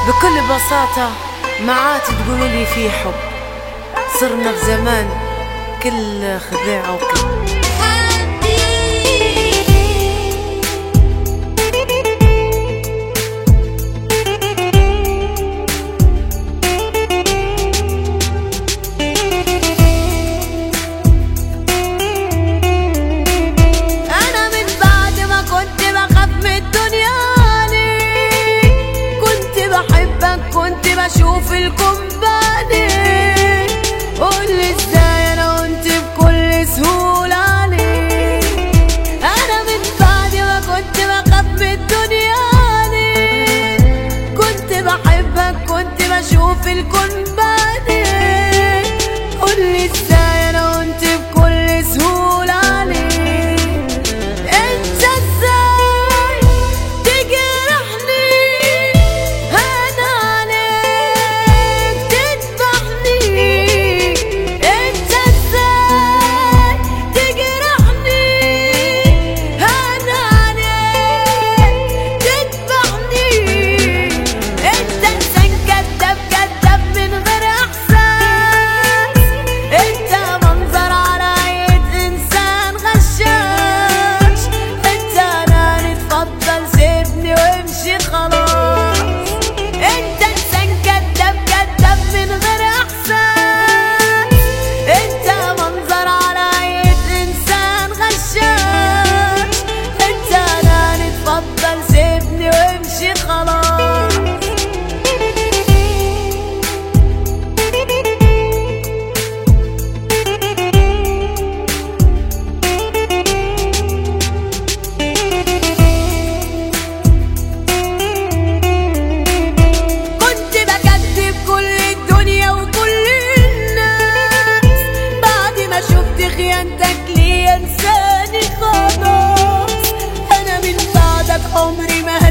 بكل بساطة ما عاد تقولولي في حب، صرنا في زمان كل خداع وكل بشوف الكومباني. قولي ازاي انا وانت بكل سهولة عليك. انا من بعد ما كنت بخاف من الدنيا ليك، كنت بحبك كنت بشوف الكومباني. قولي ازاي انا وانت بكل سهولة عليك. انت ازاي تجرحني انا خيانتك لي انساني خلاص. انا من بعدك عمري ما